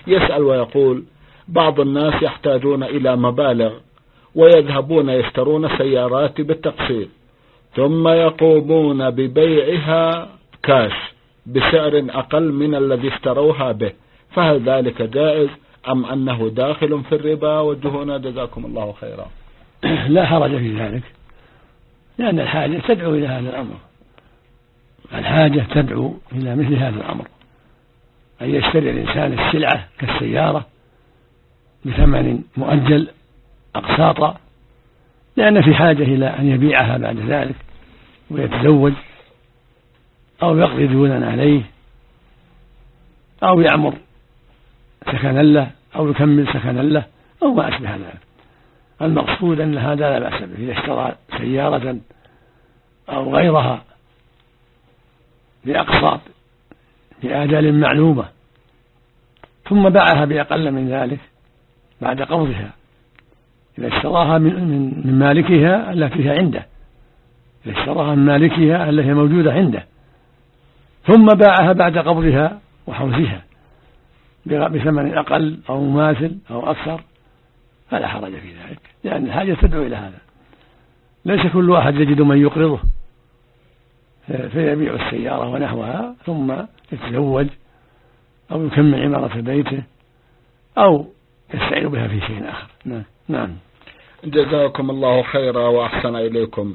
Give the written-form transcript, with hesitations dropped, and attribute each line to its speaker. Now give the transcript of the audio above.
Speaker 1: يسأل ويقول: بعض الناس يحتاجون إلى مبالغ ويذهبون يشترون سيارات بالتقسيط ثم يقومون ببيعها كاش بسعر أقل من الذي اشتروها به، فهل ذلك جائز أم أنه داخل في الربا؟ وجهونا جزاكم الله خيرا.
Speaker 2: لا حرج في ذلك، لأن الحاجة تدعو إلى هذا الأمر، الحاجة تدعو إلى مثل هذا الأمر، أن يشتري الإنسان السلعة كالسيارة بثمن مؤجل أقساطا، لأن في حاجة إلى أن يبيعها بعد ذلك ويتزوج أو يقضي ديونا عليه أو يعمر سكنا له أو يكمل سكنا له أو ما أشبه ذلك. المقصود أن هذا لا بأس به، إذا اشترى سيارة أو غيرها بأقساط بآجال معلومة ثم باعها بأقل من ذلك بعد قبضها، إذا اشتراها من مالكها التي هي عنده، إذا اشتراها من مالكها التي هي موجودة عنده ثم باعها بعد قبضها وحوزها بثمن أقل أو مماثل أو أكثر فلا حرج في ذلك، لأن الحاجة تدعو إلى هذا. ليس كل واحد يجد من يقرضه فيبيع السيارة ونحوها ثم يتزوج أو يكمل عمارة بيته أو يستعين بها في شيء آخر. نعم.
Speaker 1: جزاكم الله خيرا وأحسن إليكم.